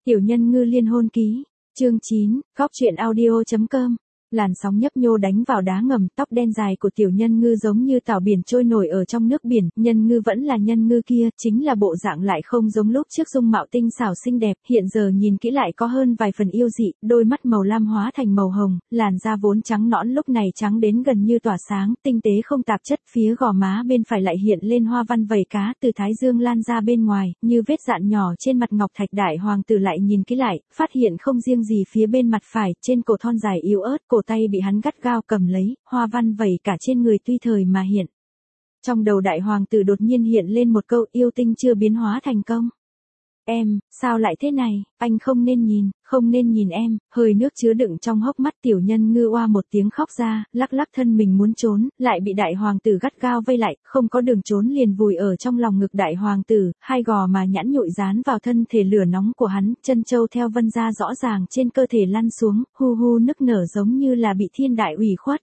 Tiểu nhân ngư liên hôn ký, chương 9, góc truyện audio.com. Làn sóng nhấp nhô đánh vào đá ngầm, tóc đen dài của tiểu nhân ngư giống như tảo biển trôi nổi ở trong nước biển, nhân ngư vẫn là nhân ngư kia, chính là bộ dạng lại không giống lúc trước dung mạo tinh xảo xinh đẹp, hiện giờ nhìn kỹ lại có hơn vài phần yêu dị, đôi mắt màu lam hóa thành màu hồng, làn da vốn trắng nõn lúc này trắng đến gần như tỏa sáng, tinh tế không tạp chất, phía gò má bên phải lại hiện lên hoa văn vảy cá từ thái dương lan ra bên ngoài, như vết dạn nhỏ trên mặt ngọc thạch. Đại hoàng tử lại nhìn kỹ lại, phát hiện không riêng gì phía bên mặt phải, trên cổ thon dài yếu ớt, cổ tay bị hắn gắt gao cầm lấy, hoa văn vẩy cả trên người tùy thời mà hiện. Trong đầu đại hoàng tử đột nhiên hiện lên một câu yêu tinh chưa biến hóa thành công. Em, sao lại thế này, anh không nên nhìn em, hơi nước chứa đựng trong hốc mắt tiểu nhân ngư oa một tiếng khóc ra, lắc lắc thân mình muốn trốn, lại bị đại hoàng tử gắt gao vây lại, không có đường trốn liền vùi ở trong lòng ngực đại hoàng tử, hai gò mà nhẵn nhụi dán vào thân thể lửa nóng của hắn, chân châu theo vân da rõ ràng trên cơ thể lăn xuống, hu hu nức nở giống như là bị thiên đại ủy khuất.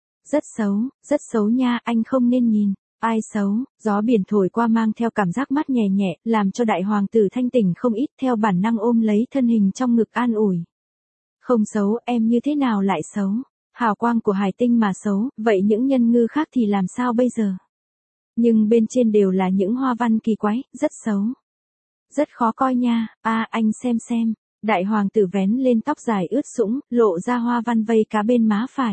Rất xấu nha, anh không nên nhìn. Ai xấu, gió biển thổi qua mang theo cảm giác mát nhẹ nhẹ, làm cho đại hoàng tử thanh tỉnh không ít, theo bản năng ôm lấy thân hình trong ngực an ủi. Không xấu, em như thế nào lại xấu? Hào quang của hải tinh mà xấu, vậy những nhân ngư khác thì làm sao bây giờ? Nhưng bên trên đều là những hoa văn kỳ quái, rất xấu. Rất khó coi nha, anh xem. Đại hoàng tử vén lên tóc dài ướt sũng, lộ ra hoa văn vây cá bên má phải.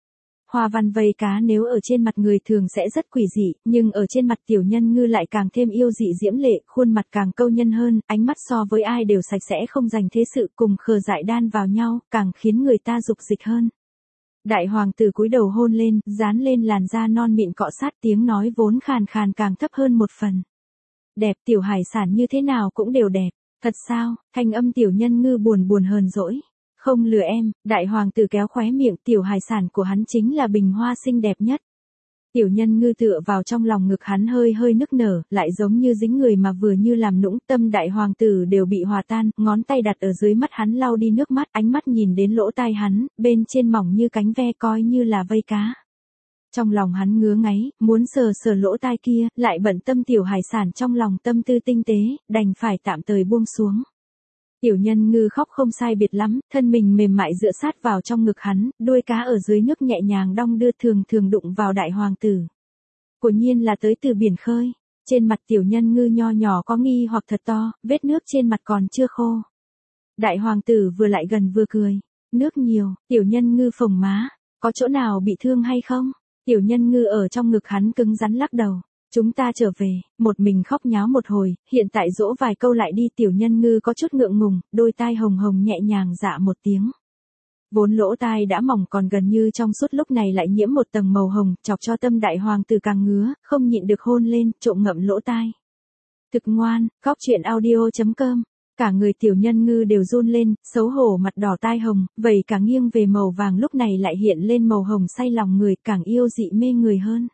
Hoa văn vây cá nếu ở trên mặt người thường sẽ rất quỷ dị, nhưng ở trên mặt tiểu nhân ngư lại càng thêm yêu dị diễm lệ, khuôn mặt càng câu nhân hơn, ánh mắt so với ai đều sạch sẽ không dành thế sự, cùng khờ dại đan vào nhau, càng khiến người ta dục dịch hơn. Đại hoàng tử cúi đầu hôn lên, dán lên làn da non mịn cọ sát, tiếng nói vốn khàn khàn càng thấp hơn một phần. Đẹp, tiểu hải sản như thế nào cũng đều đẹp, thật sao? Thanh âm tiểu nhân ngư buồn hờn dỗi. Không lừa em, đại hoàng tử kéo khóe miệng, tiểu hải sản của hắn chính là bình hoa xinh đẹp nhất. Tiểu nhân ngư tựa vào trong lòng ngực hắn hơi nức nở, lại giống như dính người mà vừa như làm nũng, tâm đại hoàng tử đều bị hòa tan, ngón tay đặt ở dưới mắt hắn lau đi nước mắt, ánh mắt nhìn đến lỗ tai hắn, bên trên mỏng như cánh ve coi như là vây cá. Trong lòng hắn ngứa ngáy, muốn sờ lỗ tai kia, lại bận tâm tiểu hải sản trong lòng tâm tư tinh tế, đành phải tạm thời buông xuống. Tiểu nhân ngư khóc không sai biệt lắm, thân mình mềm mại dựa sát vào trong ngực hắn, đuôi cá ở dưới nước nhẹ nhàng đong đưa thường đụng vào đại hoàng tử. Quả nhiên là tới từ biển khơi, trên mặt tiểu nhân ngư nho nhỏ có nghi hoặc thật to, vết nước trên mặt còn chưa khô. Đại hoàng tử vừa lại gần vừa cười, nước nhiều, tiểu nhân ngư phồng má, có chỗ nào bị thương hay không? Tiểu nhân ngư ở trong ngực hắn cứng rắn lắc đầu. Chúng ta trở về, một mình khóc nháo một hồi, hiện tại dỗ vài câu lại đi. Tiểu nhân ngư có chút ngượng ngùng, đôi tai hồng hồng nhẹ nhàng dạ một tiếng. Vốn lỗ tai đã mỏng còn gần như trong suốt lúc này lại nhiễm một tầng màu hồng, chọc cho tâm đại hoàng tử càng ngứa, không nhịn được hôn lên, trộm ngậm lỗ tai. Thực ngoan, góc truyện audio.com. Cả người tiểu nhân ngư đều run lên, xấu hổ mặt đỏ tai hồng, vẩy cả nghiêng về màu vàng lúc này lại hiện lên màu hồng say lòng người, càng yêu dị mê người hơn.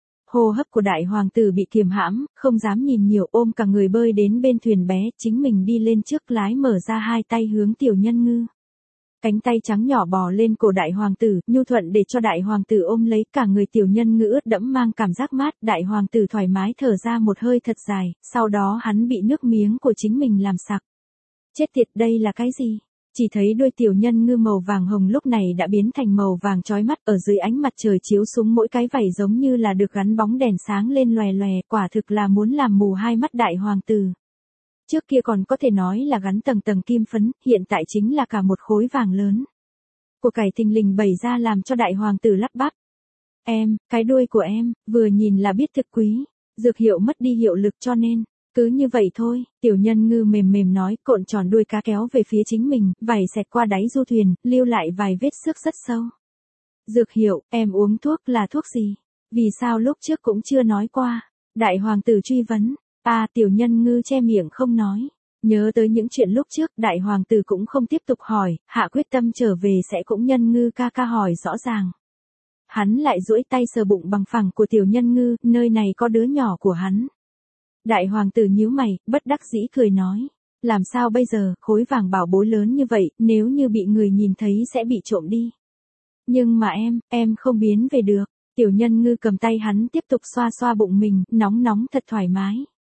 Hô hấp của đại hoàng tử bị kiềm hãm, không dám nhìn nhiều, ôm cả người bơi đến bên thuyền bé, chính mình đi lên trước lái, mở ra hai tay hướng tiểu nhân ngư. Cánh tay trắng nhỏ bò lên cổ đại hoàng tử, nhu thuận để cho đại hoàng tử ôm lấy, cả người tiểu nhân ngư ướt đẫm mang cảm giác mát, đại hoàng tử thoải mái thở ra một hơi thật dài, sau đó hắn bị nước miếng của chính mình làm sặc. Chết tiệt, đây là cái gì? Chỉ thấy đuôi tiểu nhân ngư màu vàng hồng lúc này đã biến thành màu vàng chói mắt, ở dưới ánh mặt trời chiếu xuống mỗi cái vảy giống như là được gắn bóng đèn sáng lên loè loè, quả thực là muốn làm mù hai mắt đại hoàng tử. Trước kia còn có thể nói là gắn tầng kim phấn, hiện tại chính là cả một khối vàng lớn. Của cải thình lình bày ra làm cho đại hoàng tử lắp bắp. Em, cái đuôi của em, vừa nhìn là biết thực quý, dược hiệu mất đi hiệu lực cho nên. Cứ như vậy thôi, tiểu nhân ngư mềm nói, cộn tròn đuôi cá kéo về phía chính mình, vảy xẹt qua đáy du thuyền, lưu lại vài vết xước rất sâu. Dược hiệu, em uống thuốc là thuốc gì? Vì sao lúc trước cũng chưa nói qua? Đại hoàng tử truy vấn. Tiểu nhân ngư che miệng không nói. Nhớ tới những chuyện lúc trước, đại hoàng tử cũng không tiếp tục hỏi, hạ quyết tâm trở về sẽ cũng nhân ngư ca hỏi rõ ràng. Hắn lại duỗi tay sờ bụng bằng phẳng của tiểu nhân ngư, nơi này có đứa nhỏ của hắn. Đại hoàng tử nhíu mày, bất đắc dĩ cười nói. Làm sao bây giờ, khối vàng bảo bối lớn như vậy, nếu như bị người nhìn thấy sẽ bị trộm đi. Nhưng mà em không biến về được. Tiểu nhân ngư cầm tay hắn tiếp tục xoa bụng mình, nóng thật thoải mái.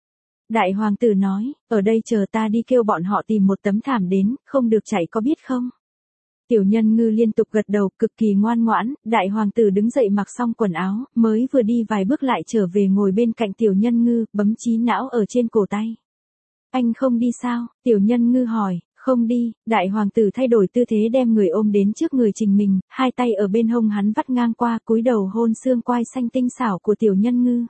Đại hoàng tử nói, ở đây chờ ta đi kêu bọn họ tìm một tấm thảm đến, không được chạy có biết không? Tiểu nhân ngư liên tục gật đầu, cực kỳ ngoan ngoãn, đại hoàng tử đứng dậy mặc xong quần áo, mới vừa đi vài bước lại trở về ngồi bên cạnh tiểu nhân ngư, bấm trí não ở trên cổ tay. Anh không đi sao? Tiểu nhân ngư hỏi, không đi, đại hoàng tử thay đổi tư thế đem người ôm đến trước người trình mình, hai tay ở bên hông hắn vắt ngang qua, cúi đầu hôn xương quai xanh tinh xảo của tiểu nhân ngư.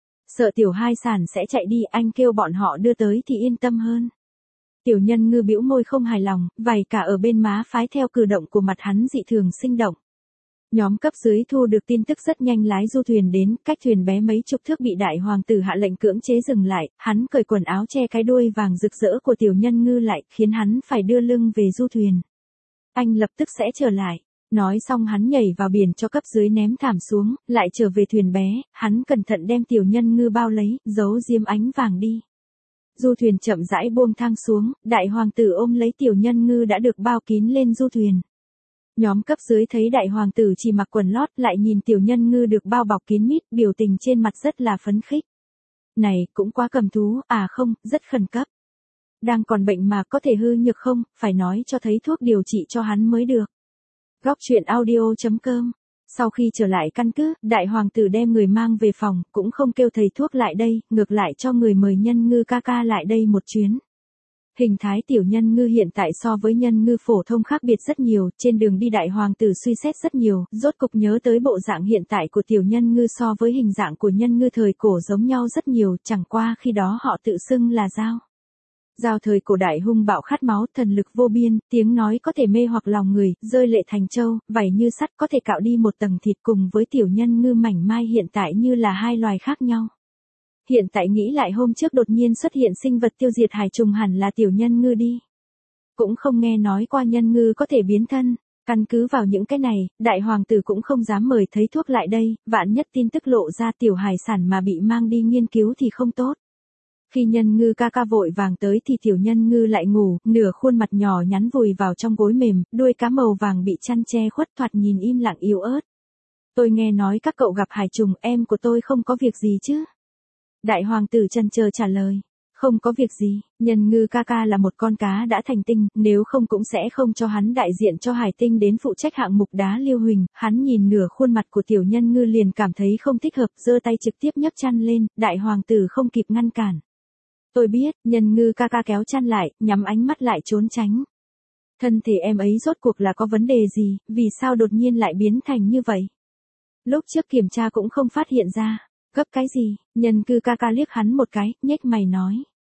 Sợ tiểu hai sản sẽ chạy đi, anh kêu bọn họ đưa tới thì yên tâm hơn. Tiểu nhân ngư bĩu môi không hài lòng, vảy cả ở bên má phái theo cử động của mặt hắn dị thường sinh động. Nhóm cấp dưới thu được tin tức rất nhanh lái du thuyền đến, cách thuyền bé mấy chục thước bị đại hoàng tử hạ lệnh cưỡng chế dừng lại, hắn cởi quần áo che cái đuôi vàng rực rỡ của tiểu nhân ngư lại, khiến hắn phải đưa lưng về du thuyền. Anh lập tức sẽ trở lại. Nói xong hắn nhảy vào biển cho cấp dưới ném thảm xuống, lại trở về thuyền bé, hắn cẩn thận đem tiểu nhân ngư bao lấy, giấu diếm ánh vàng đi. Du thuyền chậm rãi buông thang xuống, đại hoàng tử ôm lấy tiểu nhân ngư đã được bao kín lên du thuyền. Nhóm cấp dưới thấy đại hoàng tử chỉ mặc quần lót lại nhìn tiểu nhân ngư được bao bọc kín mít, biểu tình trên mặt rất là phấn khích. Này, cũng quá cầm thú, à không, rất khẩn cấp. Đang còn bệnh mà có thể hư nhược không, phải nói cho thấy thuốc điều trị cho hắn mới được. Góc truyện audio.com. Sau khi trở lại căn cứ, đại hoàng tử đem người mang về phòng, cũng không kêu thầy thuốc lại đây, ngược lại cho người mời nhân ngư ca ca lại đây một chuyến. Hình thái tiểu nhân ngư hiện tại so với nhân ngư phổ thông khác biệt rất nhiều, trên đường đi đại hoàng tử suy xét rất nhiều, rốt cục nhớ tới bộ dạng hiện tại của tiểu nhân ngư so với hình dạng của nhân ngư thời cổ giống nhau rất nhiều, chẳng qua khi đó họ tự xưng là dao. Dao thời cổ đại hung bạo khát máu, thần lực vô biên, tiếng nói có thể mê hoặc lòng người, rơi lệ thành châu, vảy như sắt có thể cạo đi một tầng thịt, cùng với tiểu nhân ngư mảnh mai hiện tại như là hai loài khác nhau. Hiện tại nghĩ lại hôm trước đột nhiên xuất hiện sinh vật tiêu diệt hải trùng hẳn là tiểu nhân ngư đi. Cũng không nghe nói qua nhân ngư có thể biến thân, căn cứ vào những cái này, đại hoàng tử cũng không dám mời thấy thuốc lại đây, vạn nhất tin tức lộ ra tiểu hải sản mà bị mang đi nghiên cứu thì không tốt. Khi nhân ngư ca ca vội vàng tới thì tiểu nhân ngư lại ngủ, nửa khuôn mặt nhỏ nhắn vùi vào trong gối mềm, đuôi cá màu vàng bị chăn che khuất, thoạt nhìn im lặng yếu ớt. Tôi nghe nói các cậu gặp hải trùng, em của tôi không có việc gì chứ? Đại hoàng tử chần chờ trả lời. Không có việc gì, nhân ngư ca ca là một con cá đã thành tinh, nếu không cũng sẽ không cho hắn đại diện cho hải tinh đến phụ trách hạng mục đá lưu huỳnh. Hắn nhìn nửa khuôn mặt của tiểu nhân ngư liền cảm thấy không thích hợp, giơ tay trực tiếp nhấc chăn lên, đại hoàng tử không kịp ngăn cản. Tôi biết, nhân ngư ca ca kéo chăn lại, nhắm ánh mắt lại trốn tránh. Thân thể em ấy rốt cuộc là có vấn đề gì, vì sao đột nhiên lại biến thành như vậy? Lúc trước kiểm tra cũng không phát hiện ra. Gấp cái gì? Nhân ngư ca ca liếc hắn một cái, nhếch mày nói.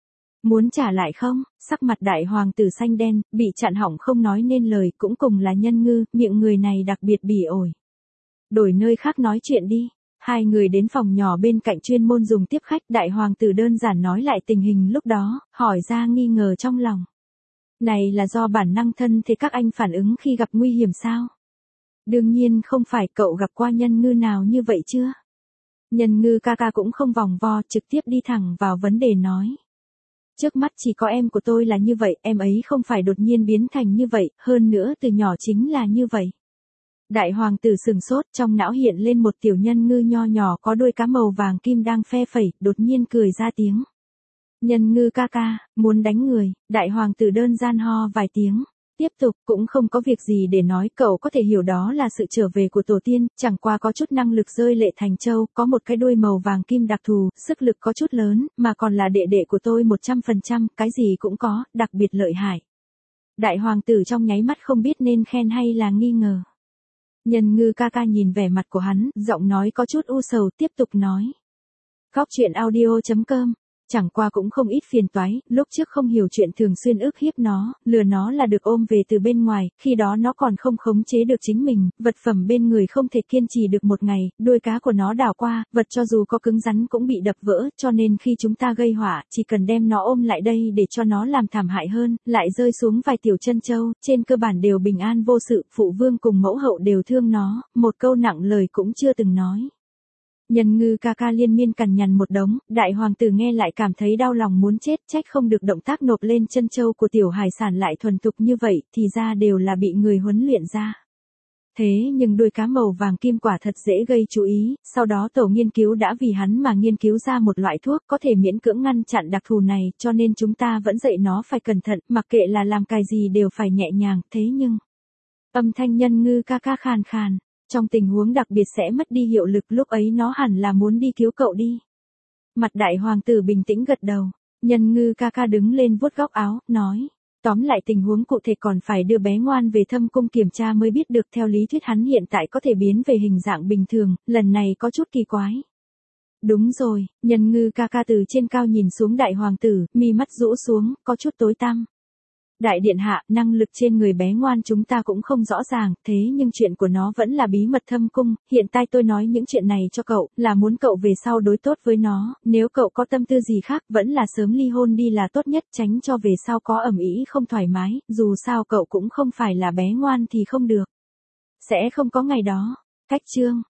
Muốn trả lại không? Sắc mặt đại hoàng tử xanh đen, bị chặn họng không nói nên lời, cũng cùng là nhân ngư, miệng người này đặc biệt bỉ ổi. Đổi nơi khác nói chuyện đi. Hai người đến phòng nhỏ bên cạnh chuyên môn dùng tiếp khách, đại hoàng tử đơn giản nói lại tình hình lúc đó, hỏi ra nghi ngờ trong lòng. Này là do bản năng thân thế các anh phản ứng khi gặp nguy hiểm sao? Đương nhiên không phải, cậu gặp qua nhân ngư nào như vậy chưa? Nhân ngư ca ca cũng không vòng vo, trực tiếp đi thẳng vào vấn đề nói. Trước mắt chỉ có em của tôi là như vậy, em ấy không phải đột nhiên biến thành như vậy, hơn nữa từ nhỏ chính là như vậy. Đại hoàng tử sừng sốt, trong não hiện lên một tiểu nhân ngư nho nhỏ có đuôi cá màu vàng kim đang phe phẩy, đột nhiên cười ra tiếng. Nhân ngư ca ca, muốn đánh người, đại hoàng tử đơn giản ho vài tiếng. Tiếp tục, cũng không có việc gì để nói, cậu có thể hiểu đó là sự trở về của tổ tiên, chẳng qua có chút năng lực rơi lệ thành châu, có một cái đuôi màu vàng kim đặc thù, sức lực có chút lớn, mà còn là đệ đệ của tôi 100%, cái gì cũng có, đặc biệt lợi hại. Đại hoàng tử trong nháy mắt không biết nên khen hay là nghi ngờ. Nhân ngư ca ca nhìn vẻ mặt của hắn, giọng nói có chút u sầu, tiếp tục nói. Góc truyện audio.com. Chẳng qua cũng không ít phiền toái, lúc trước không hiểu chuyện thường xuyên ức hiếp nó, lừa nó là được ôm về từ bên ngoài, khi đó nó còn không khống chế được chính mình, vật phẩm bên người không thể kiên trì được một ngày, đuôi cá của nó đảo qua, vật cho dù có cứng rắn cũng bị đập vỡ, cho nên khi chúng ta gây họa, chỉ cần đem nó ôm lại đây để cho nó làm thảm hại hơn, lại rơi xuống vài tiểu chân châu, trên cơ bản đều bình an vô sự, phụ vương cùng mẫu hậu đều thương nó, một câu nặng lời cũng chưa từng nói. Nhân ngư ca ca liên miên cằn nhằn một đống, đại hoàng tử nghe lại cảm thấy đau lòng muốn chết, trách không được động tác nộp lên chân châu của tiểu hải sản lại thuần thục như vậy, thì ra đều là bị người huấn luyện ra. Thế nhưng đuôi cá màu vàng kim quả thật dễ gây chú ý, sau đó tổ nghiên cứu đã vì hắn mà nghiên cứu ra một loại thuốc có thể miễn cưỡng ngăn chặn đặc thù này, cho nên chúng ta vẫn dạy nó phải cẩn thận, mặc kệ là làm cái gì đều phải nhẹ nhàng, thế nhưng... Âm thanh Nhân Ngư ca ca khàn khàn, trong tình huống đặc biệt sẽ mất đi hiệu lực, lúc ấy nó hẳn là muốn đi cứu cậu đi. Mặt đại hoàng tử bình tĩnh gật đầu, Nhân Ngư ca ca đứng lên vuốt góc áo, nói. Tóm lại tình huống cụ thể còn phải đưa bé ngoan về Thâm Cung kiểm tra mới biết được, theo lý thuyết hắn hiện tại có thể biến về hình dạng bình thường, lần này có chút kỳ quái. Đúng rồi, Nhân Ngư ca ca từ trên cao nhìn xuống đại hoàng tử, mi mắt rũ xuống, có chút tối tăm. Đại điện hạ, năng lực trên người bé ngoan chúng ta cũng không rõ ràng, thế nhưng chuyện của nó vẫn là bí mật Thâm Cung, hiện tại tôi nói những chuyện này cho cậu, là muốn cậu về sau đối tốt với nó, nếu cậu có tâm tư gì khác, vẫn là sớm ly hôn đi là tốt nhất, tránh cho về sau có ầm ĩ không thoải mái, dù sao cậu cũng không phải là bé ngoan thì không được. Sẽ không có ngày đó. Cách chương